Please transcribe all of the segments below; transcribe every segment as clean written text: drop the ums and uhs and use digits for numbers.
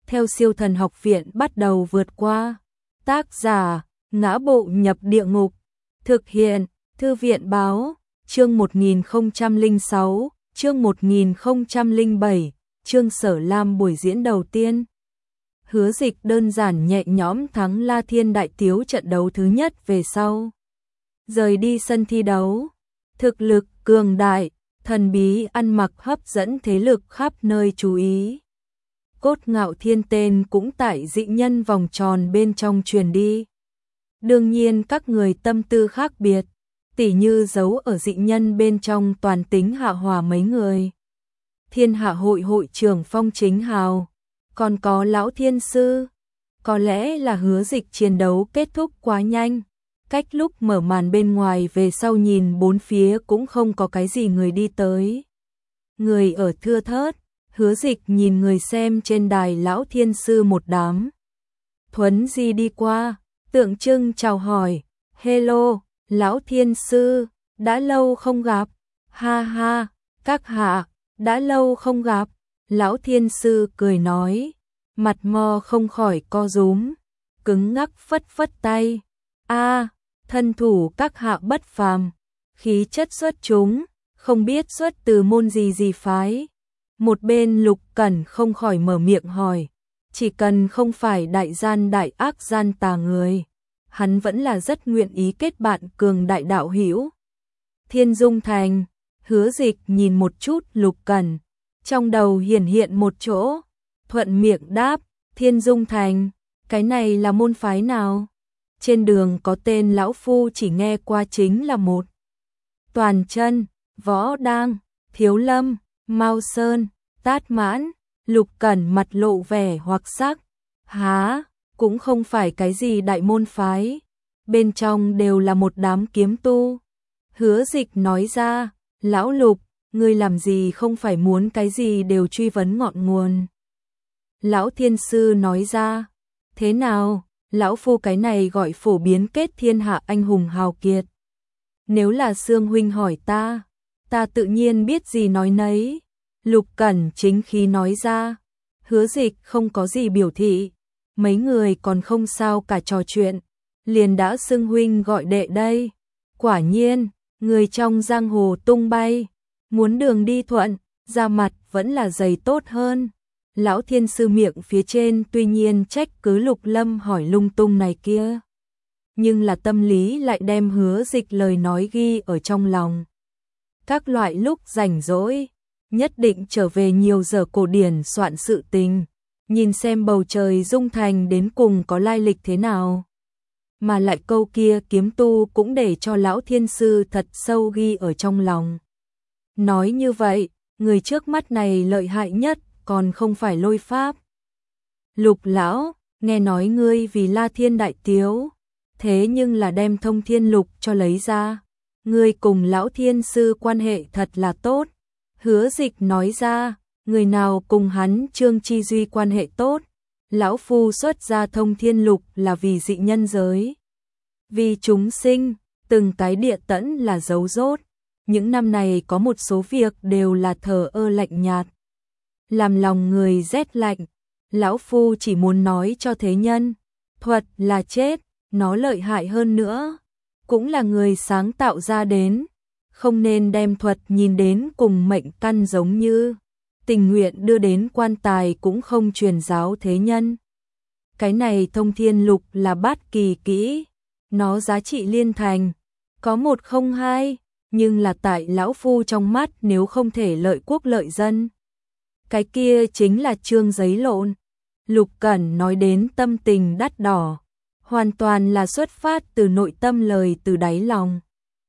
theo Siêu Thần Học Viện bắt đầu vượt qua. Tác giả: Ngã Bộ Nhập Địa Ngục. Thực hiện: Thư viện báo. Chương 1006, chương 1007, chương Sở Lam buổi diễn đầu tiên. Hứa Dịch đơn giản nhẹ nhõm thắng La Thiên Đại Tiếu trận đấu thứ nhất về sau. Rời đi sân thi đấu. Thực lực cường đại, thần bí ăn mặc hấp dẫn thế lực khắp nơi chú ý. Cốt Ngạo Thiên tên cũng tại dị nhân vòng tròn bên trong truyền đi. Đương nhiên các người tâm tư khác biệt, tỉ như giấu ở dị nhân bên trong toàn tính Hạ Hòa mấy người. Thiên Hạ hội hội trưởng Phong Chính Hào, còn có Lão Thiên Sư. Có lẽ là Hứa Dịch chiến đấu kết thúc quá nhanh, cách lúc mở màn bên ngoài về sau nhìn bốn phía cũng không có cái gì người đi tới. Người ở thưa thớt, Hứa Dịch nhìn người xem trên đài Lão Thiên Sư một đám. Thuấn Di đi qua, tượng trưng chào hỏi, "Hello, Lão Thiên Sư, đã lâu không gặp." "Ha ha, các hạ, đã lâu không gặp." Lão Thiên Sư cười nói, mặt mo không khỏi co rúm, cứng ngắc phất phất tay. "A, thân thủ các hạ bất phàm, khí chất xuất chúng, không biết xuất từ môn gì phái." Một bên Lục Cẩn không khỏi mở miệng hỏi, chỉ cần không phải đại gian đại ác gian tà người, hắn vẫn là rất nguyện ý kết bạn cường đại đạo hữu. "Thiên Dung Thành." Hứa Dịch nhìn một chút Lục Cẩn, trong đầu hiện một chỗ, thuận miệng đáp, "Thiên Dung Thành, cái này là môn phái nào?" Trên đường có tên lão phu chỉ nghe qua chính là một. Toàn Chân, Võ Đang, Thiếu Lâm, Mao Sơn, Tát Mãn. Lục Cẩn mặt lộ vẻ hoặc sắc, "Há, cũng không phải cái gì đại môn phái, bên trong đều là một đám kiếm tu." Hứa Dịch nói ra, "Lão Lục, ngươi làm gì không phải muốn cái gì đều truy vấn ngọn nguồn." Lão Thiên Sư nói ra, "Thế nào, lão phu cái này gọi phổ biến kết thiên hạ anh hùng hào kiệt. Nếu là Sương huynh hỏi ta tự nhiên biết gì nói nấy." Lục Cẩn chính khí nói ra. Hứa Dịch không có gì biểu thị, mấy người còn không sao cả trò chuyện, liền đã xưng huynh gọi đệ đây. Quả nhiên, người trong giang hồ tung bay, muốn đường đi thuận, da mặt vẫn là dày tốt hơn. Lão Thiên Sư miệng phía trên tuy nhiên trách cứ Lục Lâm hỏi lung tung này kia, nhưng là tâm lý lại đem Hứa Dịch lời nói ghi ở trong lòng. Các loại lúc rảnh rỗi, nhất định trở về nhiều giờ cổ điển soạn sự tình, nhìn xem bầu trời Dung Thành đến cùng có lai lịch thế nào. Mà lại câu kia kiếm tu cũng để cho Lão Thiên Sư thật sâu ghi ở trong lòng. Nói như vậy, người trước mắt này lợi hại nhất còn không phải Lôi Pháp. "Lục lão, nghe nói ngươi vì La Thiên Đại Tiếu, thế nhưng là đem Thông Thiên Lục cho lấy ra. Ngươi cùng Lão Thiên Sư quan hệ thật là tốt." Hứa Dịch nói ra, "Người nào cùng hắn Trương Chi Duy quan hệ tốt? Lão phu xuất ra Thông Thiên Lục là vì dị nhân giới, vì chúng sinh, từng cái địa tẫn là dấu rốt. Những năm này có một số việc đều là thờ ơ lạnh nhạt, làm lòng người rét lạnh. Lão phu chỉ muốn nói cho thế nhân, thuật là chết, nó lợi hại hơn nữa, cũng là người sáng tạo ra đến, không nên đem thuật nhìn đến cùng mệnh căn giống như, tình nguyện đưa đến quan tài cũng không truyền giáo thế nhân. Cái này Thông Thiên Lục là bát kỳ kỹ, nó giá trị liên thành, có một không hai, nhưng là tại lão phu trong mắt nếu không thể lợi quốc lợi dân, cái kia chính là trương giấy lộn." Lục Cẩn nói đến tâm tình đắt đỏ, hoàn toàn là xuất phát từ nội tâm lời từ đáy lòng.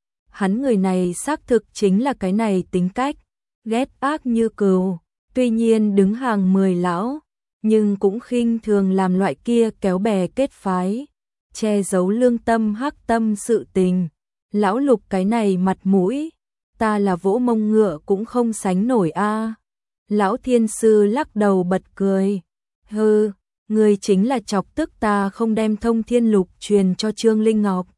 Hắn người này xác thực chính là cái này tính cách, ghét ác như cừu, tuy nhiên đứng hàng 10 lão, nhưng cũng khinh thường làm loại kia kéo bè kết phái, che giấu lương tâm hắc tâm sự tình. Lão Lục cái này mặt mũi, ta là vỗ mông ngựa cũng không sánh nổi a. Lão Thiên Sư lắc đầu bật cười, "Hừ, người chính là chọc tức ta không đem Thông Thiên Lục truyền cho Trương Linh Ngọc."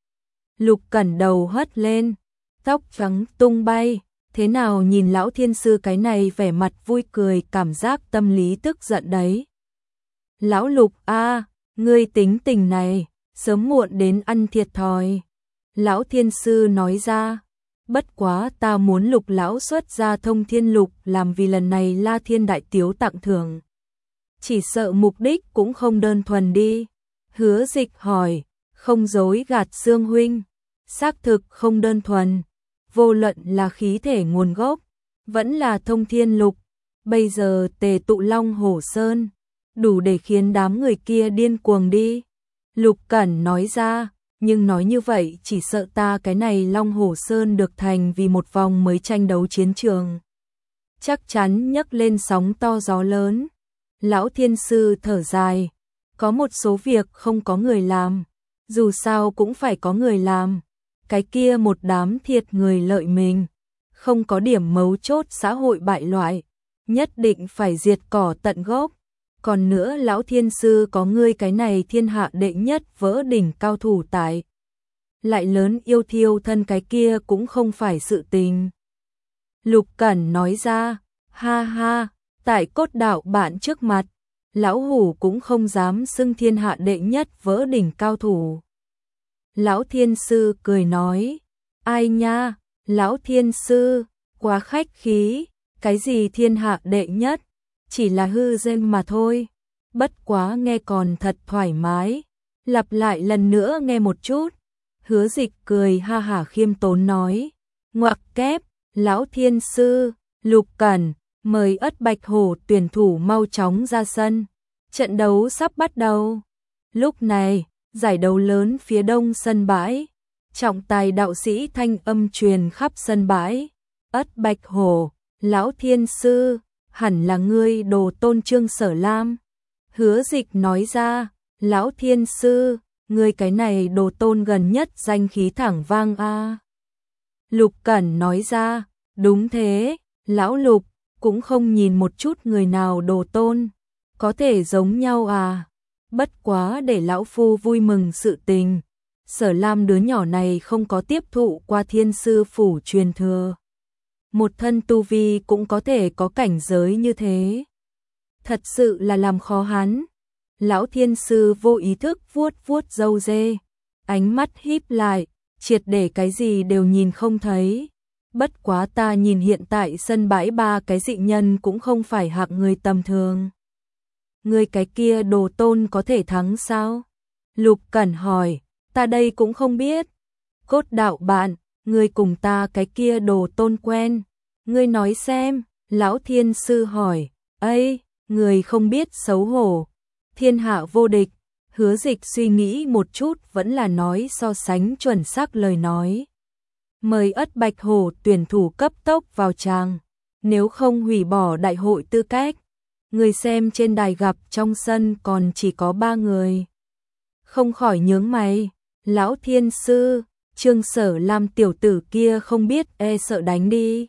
Lục Cẩn đầu hất lên, tóc trắng tung bay, thế nào nhìn Lão Thiên Sư cái này vẻ mặt vui cười, cảm giác tâm lý tức giận đấy. Lão Lục a, ngươi tính tình này, sớm muộn đến ăn thiệt thòi. Lão Thiên Sư nói ra, bất quá ta muốn Lục lão xuất ra thông thiên lục làm vì lần này La Thiên đại tiếu tặng thưởng. Chỉ sợ mục đích cũng không đơn thuần đi. Hứa Dịch hỏi, không dối gạt Sương huynh, xác thực không đơn thuần, vô luận là khí thể nguồn gốc, vẫn là thông thiên lục, bây giờ tề tụ Long Hổ Sơn, đủ để khiến đám người kia điên cuồng đi. Lục Cẩn nói ra, nhưng nói như vậy chỉ sợ ta cái này Long Hổ Sơn được thành vì một vòng mới tranh đấu chiến trường. Chắc chắn nhấc lên sóng to gió lớn. Lão Thiên Sư thở dài, có một số việc không có người làm, dù sao cũng phải có người làm. Cái kia một đám thiệt người lợi mình, không có điểm mấu chốt xã hội bại loại, nhất định phải diệt cỏ tận gốc. Còn nữa Lão Thiên Sư có ngươi cái này thiên hạ đệ nhất vỡ đỉnh cao thủ tại. Lại lớn yêu thiêu thân cái kia cũng không phải sự tình. Lục Cẩn nói ra, ha ha, tại cốt đạo bạn trước mặt, Lão Hủ cũng không dám xưng thiên hạ đệ nhất vỡ đỉnh cao thủ. Lão Thiên Sư cười nói, ai nha, Lão Thiên Sư, quá khách khí, cái gì thiên hạ đệ nhất, chỉ là hư danh mà thôi, bất quá nghe còn thật thoải mái, lặp lại lần nữa nghe một chút. Hứa Dịch cười ha hả khiêm tốn nói, ngoặc kép, Lão Thiên Sư, Lục Cẩn, mời Ất Bạch Hổ tuyển thủ mau chóng ra sân, trận đấu sắp bắt đầu. Lúc này, giải đấu lớn phía đông sân bãi, trọng tài đạo sĩ thanh âm truyền khắp sân bãi, Ất Bạch Hổ, Lão Thiên Sư, hẳn là ngươi đồ tôn Trương Sở Lam. Hứa Dịch nói ra, Lão Thiên Sư, ngươi cái này đồ tôn gần nhất danh khí thẳng vang a. Lục Cẩn nói ra, đúng thế, Lão Lục, cũng không nhìn một chút người nào đồ tôn, có thể giống nhau à. Bất quá để lão phu vui mừng sự tình, Sở Lam đứa nhỏ này không có tiếp thụ qua Thiên Sư phủ truyền thừa. Một thân tu vi cũng có thể có cảnh giới như thế. Thật sự là làm khó hắn. Lão Thiên Sư vô ý thức vuốt vuốt râu dê, ánh mắt híp lại, triệt để cái gì đều nhìn không thấy. Bất quá ta nhìn hiện tại sân bãi ba cái dị nhân cũng không phải hạng người tầm thường. Người cái kia đồ tôn có thể thắng sao? Lục Cẩn hỏi, ta đây cũng không biết. Cốt đạo bạn, người cùng ta cái kia đồ tôn quen. Ngươi nói xem, Lão Thiên Sư hỏi, ây, người không biết xấu hổ. Thiên hạ vô địch, Hứa Dịch suy nghĩ một chút vẫn là nói so sánh chuẩn xác lời nói. Mời Ất Bạch Hổ tuyển thủ cấp tốc vào tràng, nếu không hủy bỏ đại hội tư cách. Người xem trên đài gặp trong sân còn chỉ có 3 người. Không khỏi nhướng mày, Lão Thiên Sư, Trương Sở Lam tiểu tử kia không biết e sợ đánh đi.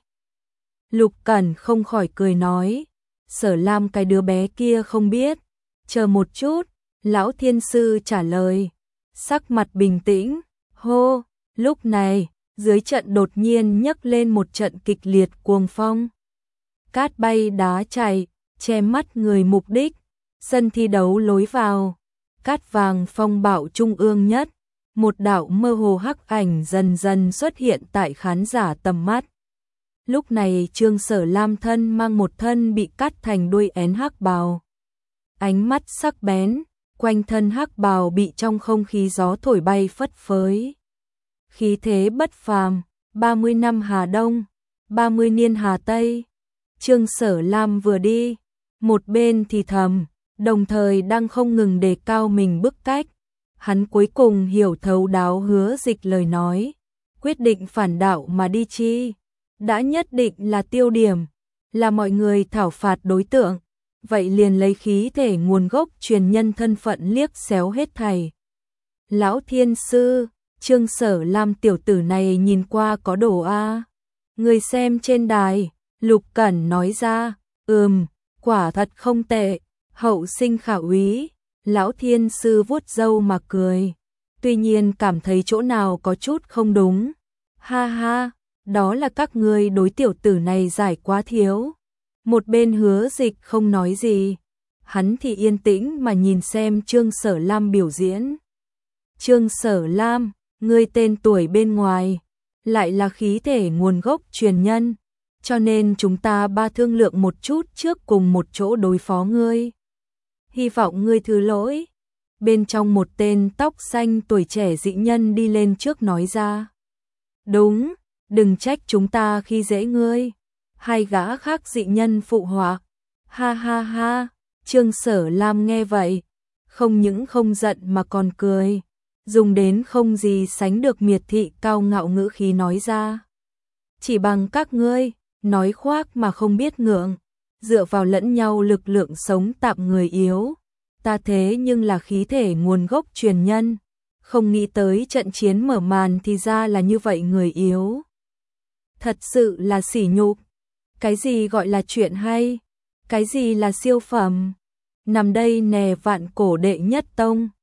Lục Cẩn không khỏi cười nói, Sở Lam cái đứa bé kia không biết. Chờ một chút, Lão Thiên Sư trả lời, sắc mặt bình tĩnh, hô, lúc này, dưới trận đột nhiên nhấc lên một trận kịch liệt cuồng phong. Cát bay đá chạy, che mắt người mục đích, sân thi đấu lối vào, cát vàng phong bạo trung ương nhất, một đạo mơ hồ hắc ảnh dần dần xuất hiện tại khán giả tầm mắt. Lúc này Trương Sở Lam thân mang một thân bị cắt thành đuôi én hắc bào. Ánh mắt sắc bén, quanh thân hắc bào bị trong không khí gió thổi bay phất phới. Khí thế bất phàm, 30 năm Hà Đông, 30 niên Hà Tây. Trương Sở Lam vừa đi, một bên thì thầm, đồng thời đang không ngừng đề cao mình bức cách. Hắn cuối cùng hiểu thấu đáo Hứa Dịch lời nói, quyết định phản đạo mà đi chi. Đã nhất định là tiêu điểm, là mọi người thảo phạt đối tượng, vậy liền lấy khí thể nguồn gốc truyền nhân thân phận liếc xéo hết thảy. Lão Thiên Sư, Trương Sở Lam tiểu tử này nhìn qua có đồ a. Người xem trên đài, Lục Cẩn nói ra, quả thật không tệ, hậu sinh khả úy. Lão Thiên Sư vuốt râu mà cười, tuy nhiên cảm thấy chỗ nào có chút không đúng. Ha ha, đó là các ngươi đối tiểu tử này giải quá thiếu. Một bên Hứa Dịch không nói gì, hắn thì yên tĩnh mà nhìn xem Trương Sở Lam biểu diễn. Trương Sở Lam, ngươi tên tuổi bên ngoài, lại là khí thể nguồn gốc truyền nhân, cho nên chúng ta ba thương lượng một chút trước cùng một chỗ đối phó ngươi. Hy vọng ngươi thứ lỗi. Bên trong một tên tóc xanh tuổi trẻ dị nhân đi lên trước nói ra. Đúng, đừng trách chúng ta khi dễ ngươi. Hai gã khác dị nhân phụ họa. Ha ha ha, Trương Sở Lam nghe vậy, không những không giận mà còn cười, dùng đến không gì sánh được miệt thị cao ngạo ngữ khí nói ra. Chỉ bằng các ngươi, nói khoác mà không biết ngượng, dựa vào lẫn nhau lực lượng sống tạm người yếu. Ta thế nhưng là khí thể nguồn gốc truyền nhân, không nghĩ tới trận chiến mở màn thì ra là như vậy người yếu. Thật sự là sỉ nhục. Cái gì gọi là chuyện hay? Cái gì là siêu phẩm? Nằm đây nè vạn cổ đệ nhất tông,